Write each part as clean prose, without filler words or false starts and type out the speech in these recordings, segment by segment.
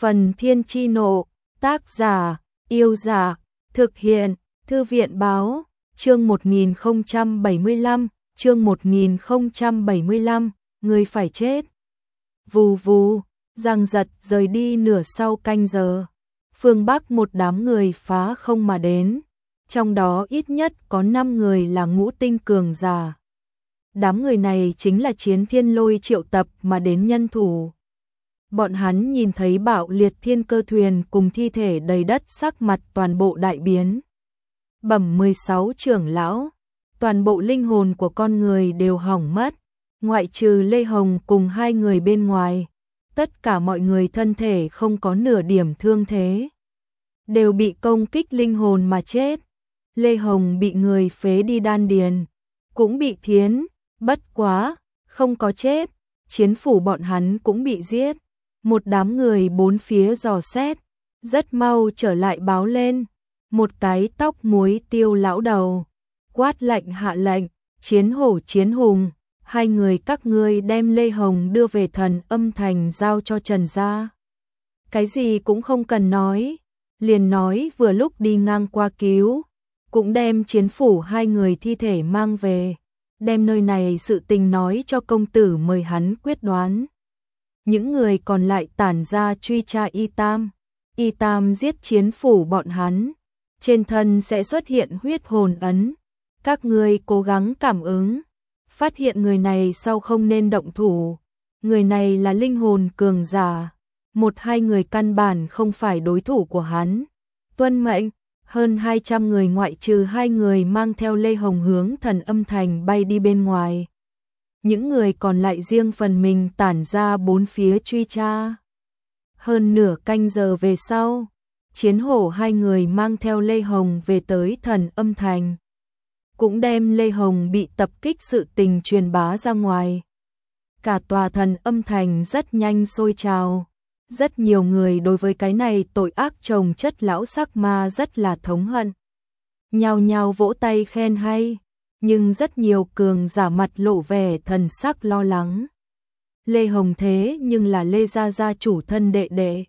Phần Thiên Chi Nộ, tác giả, Yêu Giả, thực hiện, Thư viện Báo, chương 1075, chương 1075, người phải chết. Vù vù, giằng giật rời đi nửa sau canh giờ. Phương Bắc một đám người phá không mà đến, trong đó ít nhất có 5 người là ngũ tinh cường giả. Đám người này chính là Chiến Thiên Lôi triệu tập mà đến nhân thủ. Bọn hắn nhìn thấy bạo liệt thiên cơ thuyền cùng thi thể đầy đất, sắc mặt toàn bộ đại biến. Bẩm 16 trưởng lão, toàn bộ linh hồn của con người đều hỏng mất, ngoại trừ Lê Hồng cùng 2 người bên ngoài, tất cả mọi người thân thể không có nửa điểm thương thế, đều bị công kích linh hồn mà chết. Lê Hồng bị người phế đi đan điền, cũng bị thiến, bất quá, không có chết. Chiến phủ bọn hắn cũng bị giết. Một đám người bốn phía dò xét, rất mau trở lại báo lên. Một cái tóc muối tiêu lão đầu quát lệnh hạ lệnh, Chiến Hổ Chiến Hùng, 2 người các ngươi đem Lê Hồng đưa về Thần Âm Thành giao cho Trần gia. Cái gì cũng không cần nói, liền nói vừa lúc đi ngang qua cứu, cũng đem Chiến phủ 2 người thi thể mang về, đem nơi này sự tình nói cho công tử mời hắn quyết đoán. Những người còn lại tản ra truy tra Y Tam. Y Tam giết Chiến phủ bọn hắn, trên thân sẽ xuất hiện huyết hồn ấn. Các ngươi cố gắng cảm ứng, phát hiện người này sau không nên động thủ. Người này là linh hồn cường giả, 1-2 người căn bản không phải đối thủ của hắn. Tuân mệnh. Hơn 200 người ngoại trừ 2 người mang theo Lê Hồng hướng Thần Âm Thành bay đi bên ngoài. Những người còn lại riêng phần mình tản ra bốn phía truy tra. Hơn nửa canh giờ về sau, Chiến Hổ 2 người mang theo Lê Hồng về tới Thần Âm Thành, cũng đem Lê Hồng bị tập kích sự tình truyền bá ra ngoài. Cả tòa Thần Âm Thành rất nhanh sôi trào. Rất nhiều người đối với cái này tội ác chồng chất lão sắc ma rất là thống hận, nhao nhao vỗ tay khen hay, nhưng rất nhiều cường giả mặt lộ vẻ thần sắc lo lắng. Lê Hồng thế nhưng là Lê gia gia chủ thân đệ đệ,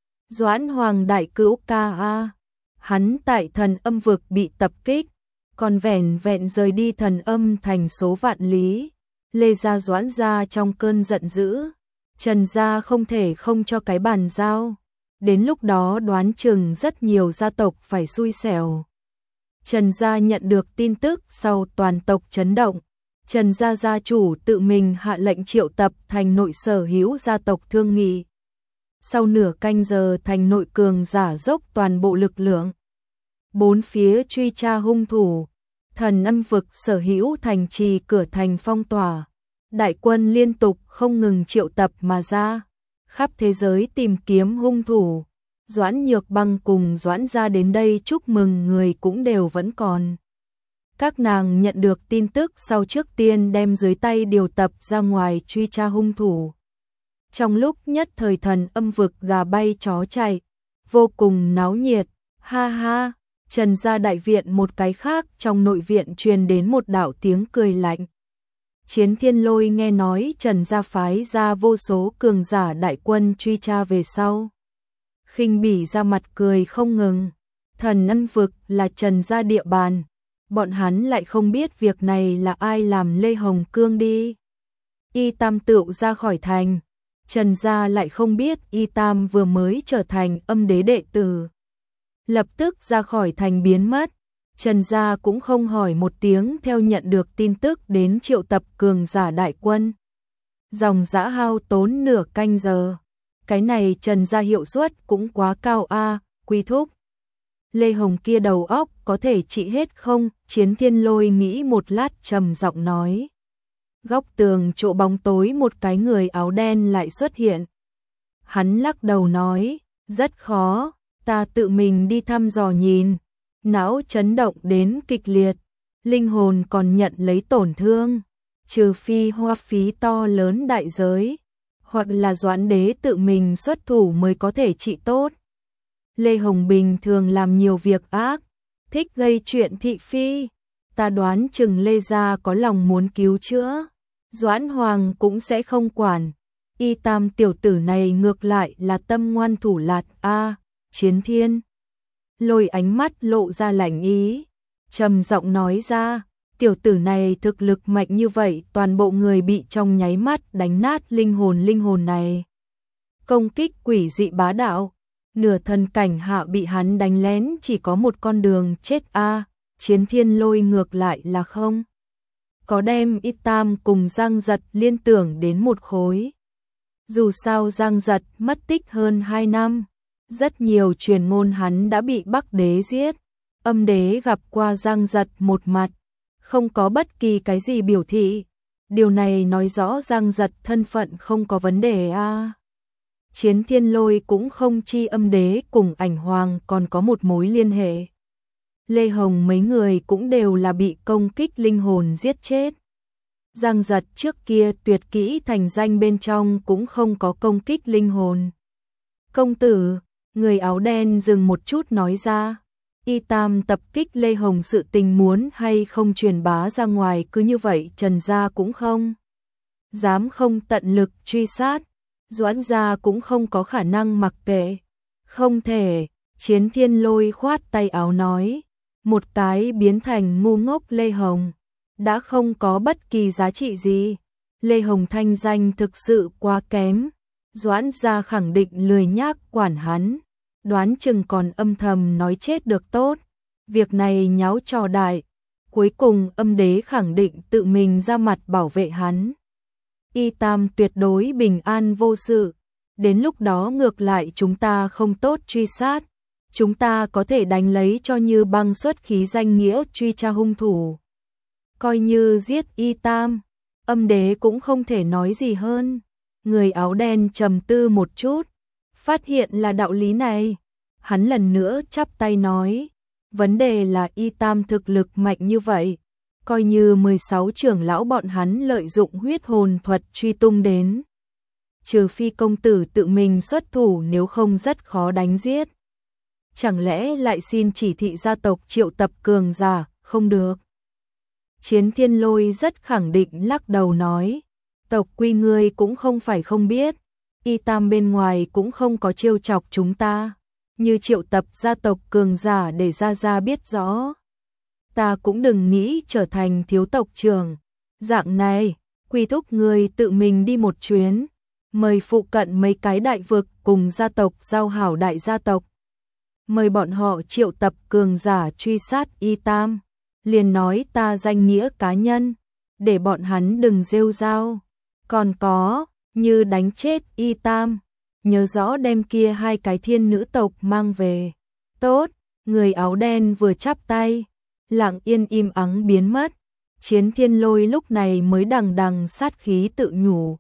Doãn Hoàng đại cữu ca a, hắn tại Thần Âm vực bị tập kích, còn vẻn vẹn rời đi Thần Âm Thành số vạn lý. Lê gia Doãn gia trong cơn giận dữ, Trần gia không thể không cho cái bàn giao, đến lúc đó đoán chừng rất nhiều gia tộc phải xui xẻo. Trần gia nhận được tin tức sau toàn tộc chấn động, Trần gia gia chủ tự mình hạ lệnh triệu tập thành nội sở hữu gia tộc thương nghị. Sau nửa canh giờ thành nội cường giả dốc toàn bộ lực lượng, bốn phía truy tra hung thủ. Thần Âm vực sở hữu thành trì cửa thành phong tỏa. Đại quân liên tục không ngừng triệu tập mà ra, khắp thế giới tìm kiếm hung thủ. Doãn Nhược Băng cùng Doãn gia đến đây chúc mừng người cũng đều vẫn còn. Các nàng nhận được tin tức sau trước tiên đem dưới tay điều tập ra ngoài truy tra hung thủ. Trong lúc nhất thời Thần Âm vực gà bay chó chạy, vô cùng náo nhiệt. Ha ha, Trần gia đại viện một cái khác trong nội viện truyền đến một đạo tiếng cười lạnh. Chiến Thiên Lôi nghe nói Trần gia phái ra vô số cường giả đại quân truy tra về sau, khinh bỉ ra mặt cười không ngừng. Thần Âm vực là Trần gia địa bàn, bọn hắn lại không biết việc này là ai làm Lê Hồng cương đi. Y Tam tựu ra khỏi thành, Trần gia lại không biết Y Tam vừa mới trở thành âm đế đệ tử, lập tức ra khỏi thành biến mất. Trần gia cũng không hỏi một tiếng theo nhận được tin tức đến triệu tập cường giả đại quân. Dòng dã hao tốn nửa canh giờ. Cái này Trần gia hiệu suất cũng quá cao a, Quy thúc. Lê Hồng kia đầu óc có thể trị hết không? Chiến Thiên Lôi nghĩ một lát trầm giọng nói. Góc tường chỗ bóng tối một cái người áo đen lại xuất hiện. Hắn lắc đầu nói, rất khó, ta tự mình đi thăm dò nhìn. Não chấn động đến kịch liệt, linh hồn còn nhận lấy tổn thương, trừ phi hoa phí to lớn đại giới, hoặc là Doãn đế tự mình xuất thủ mới có thể trị tốt. Lê Hồng bình thường làm nhiều việc ác, thích gây chuyện thị phi, ta đoán chừng Lê gia có lòng muốn cứu chữa, Doãn Hoàng cũng sẽ không quản. Y Tam tiểu tử này ngược lại là tâm ngoan thủ lạt a. Chiến Thiên Lôi ánh mắt lộ ra lạnh ý, trầm giọng nói ra, tiểu tử này thực lực mạnh như vậy, toàn bộ người bị trong nháy mắt đánh nát linh hồn này. Công kích quỷ dị bá đạo, nửa thần cảnh hạ bị hắn đánh lén chỉ có một con đường chết a. Chiến Thiên Lôi ngược lại là không có đem Y Tam cùng Giang Giật liên tưởng đến một khối. Dù sao Giang Giật mất tích hơn 2 năm, rất nhiều truyền ngôn hắn đã bị Bắc Đế giết. Âm Đế gặp qua Giang Giật một mặt, không có bất kỳ cái gì biểu thị. Điều này nói rõ Giang Giật thân phận không có vấn đề a. Chiến Thiên Lôi cũng không chi Âm Đế cùng Ảnh Hoàng còn có một mối liên hệ. Lê Hồng mấy người cũng đều là bị công kích linh hồn giết chết. Giang Giật trước kia tuyệt kỹ thành danh bên trong cũng không có công kích linh hồn. Công tử, người áo đen dừng một chút nói ra, Y Tam tập kích Lê Hồng sự tình muốn hay không truyền bá ra ngoài, cứ như vậy Trần gia cũng không dám không tận lực truy sát, Doãn gia cũng không có khả năng mặc kệ. Không thể. Chiến Thiên Lôi khoát tay áo nói, một cái biến thành ngu ngốc Lê Hồng đã không có bất kỳ giá trị gì. Lê Hồng thanh danh thực sự quá kém, Doãn gia khẳng định lười nhác quản hắn, đoán chừng còn âm thầm nói chết được tốt. Việc này nháo trò đại, cuối cùng Âm Đế khẳng định tự mình ra mặt bảo vệ hắn. Y Tam tuyệt đối bình an vô sự, đến lúc đó ngược lại chúng ta không tốt truy sát, chúng ta có thể đánh lấy cho Như Băng xuất khí danh nghĩa truy tra hung thủ. Coi như giết Y Tam, Âm Đế cũng không thể nói gì hơn. Người áo đen trầm tư một chút, phát hiện là đạo lý này. Hắn lần nữa chắp tay nói, vấn đề là Y Tam thực lực mạnh như vậy, coi như 16 trưởng lão bọn hắn lợi dụng huyết hồn thuật truy tung đến, trừ phi công tử tự mình xuất thủ, nếu không rất khó đánh giết. Chẳng lẽ lại xin chỉ thị gia tộc triệu tập cường giả? Không được. Chiến Thiên Lôi rất khẳng định lắc đầu nói, tộc quy ngươi cũng không phải không biết, Y Tam bên ngoài cũng không có trêu chọc chúng ta, như triệu tập gia tộc cường giả để gia biết rõ. Ta cũng đừng nghĩ trở thành thiếu tộc trưởng. Dạng này, quy thúc ngươi tự mình đi một chuyến, mời phụ cận mấy cái đại vực cùng gia tộc giao hảo đại gia tộc, mời bọn họ triệu tập cường giả truy sát Y Tam, liền nói ta danh nghĩa cá nhân, để bọn hắn đừng rêu rao. Còn có, như đánh chết Y Tam, nhớ rõ đem kia 2 cái thiên nữ tộc mang về. Tốt. Người áo đen vừa chắp tay, lặng yên im ắng biến mất. Chiến Thiên Lôi lúc này mới đằng đằng sát khí tự nhủ,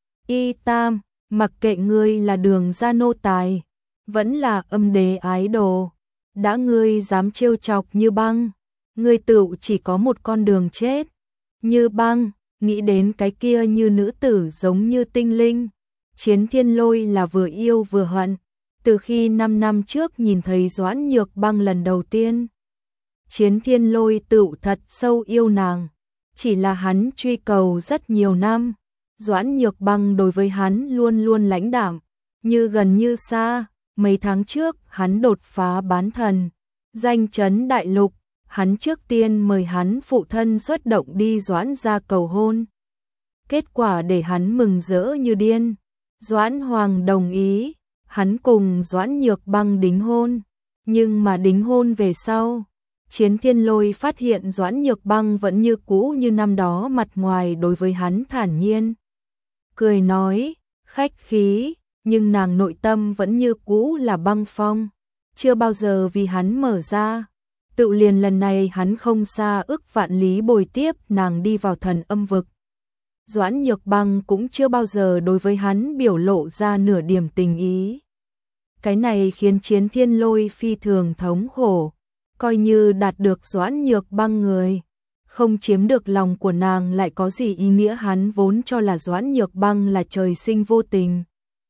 Y Tam, mặc kệ ngươi là Đường gia nô tài, vẫn là Âm Đế ái đồ, đã ngươi dám trêu chọc Như Băng, ngươi tự chỉ có một con đường chết. Như Băng, nghĩ đến cái kia như nữ tử giống như tinh linh, Chiến Thiên Lôi là vừa yêu vừa hận. Từ khi 5 năm trước nhìn thấy Doãn Nhược Băng lần đầu tiên, Chiến Thiên Lôi tự thật sâu yêu nàng, chỉ là hắn truy cầu rất nhiều năm, Doãn Nhược Băng đối với hắn luôn luôn lãnh đạm, như gần như xa. Mấy tháng trước hắn đột phá bán thần, danh chấn đại lục, hắn trước tiên mời hắn phụ thân xuất động đi Doãn gia cầu hôn. Kết quả để hắn mừng rỡ như điên, Doãn Hoàng đồng ý, hắn cùng Doãn Nhược Băng đính hôn. Nhưng mà đính hôn về sau, Chiến Thiên Lôi phát hiện Doãn Nhược Băng vẫn như cũ như năm đó, mặt ngoài đối với hắn thản nhiên, cười nói, khách khí, nhưng nàng nội tâm vẫn như cũ là băng phong, chưa bao giờ vì hắn mở ra. Tự liền lần này hắn không xa ức vạn lý bồi tiếp nàng đi vào thần âm vực, Doãn Nhược Băng cũng chưa bao giờ đối với hắn biểu lộ ra nửa điểm tình ý. Cái này khiến Chiến Thiên Lôi phi thường thống khổ, coi như đạt được Doãn Nhược Băng người, không chiếm được lòng của nàng lại có gì ý nghĩa. Hắn vốn cho là Doãn Nhược Băng là trời sinh vô tình,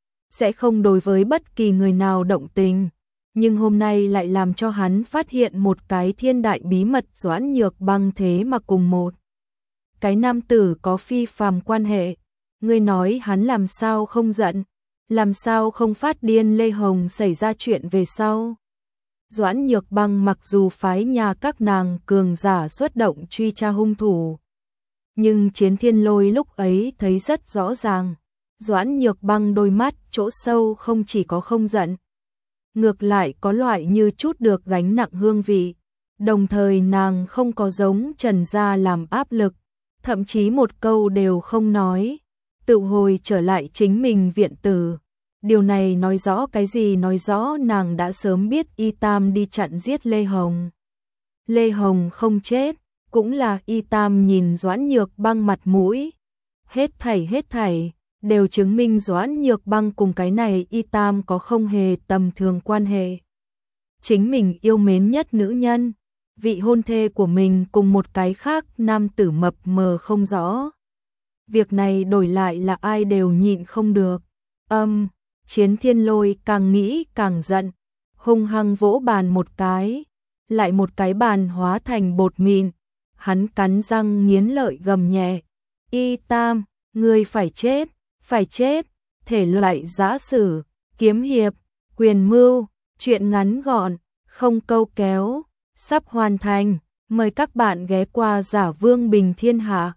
sẽ không đối với bất kỳ người nào động tình, nhưng hôm nay lại làm cho hắn phát hiện một cái thiên đại bí mật. Doãn Nhược Băng thế mà cùng một cái nam tử có phi phàm quan hệ, Ngươi nói hắn làm sao không giận, làm sao không phát điên Lê Hồng xảy ra chuyện về sau. Doãn Nhược Băng mặc dù phái nhà các nàng cường giả xuất động truy tra hung thủ, nhưng Chiến Thiên Lôi lúc ấy thấy rất rõ ràng, Doãn Nhược Băng đôi mắt chỗ sâu không chỉ có không giận, ngược lại có loại như chút được gánh nặng hương vị, đồng thời nàng không có giống Trần Gia làm áp lực, thậm chí một câu đều không nói, tự hồi trở lại chính mình viện tử. Điều này nói rõ cái gì? Nói rõ nàng đã sớm biết Y Tam đi chặn giết Lê Hồng. Lê Hồng không chết, cũng là Y Tam nhìn Doãn Nhược Băng mặt mũi. Hết thảy, đều chứng minh Doãn Nhược Băng cùng cái này Y Tam có không hề tầm thường quan hệ. Chính mình yêu mến nhất nữ nhân, vị hôn thê của mình cùng một cái khác nam tử mập mờ không rõ. Việc này đổi lại là ai đều nhịn không được. Chiến Thiên Lôi càng nghĩ càng giận, hung hăng vỗ bàn một cái, lại một cái bàn hóa thành bột mịn, hắn cắn răng nghiến lợi gầm nhẹ, Y Tam, ngươi phải chết, thể loại giã sử, kiếm hiệp, quyền mưu, truyện ngắn gọn, không câu kéo, sắp hoàn thành, mời các bạn ghé qua Giả Vương Bình Thiên Hạ.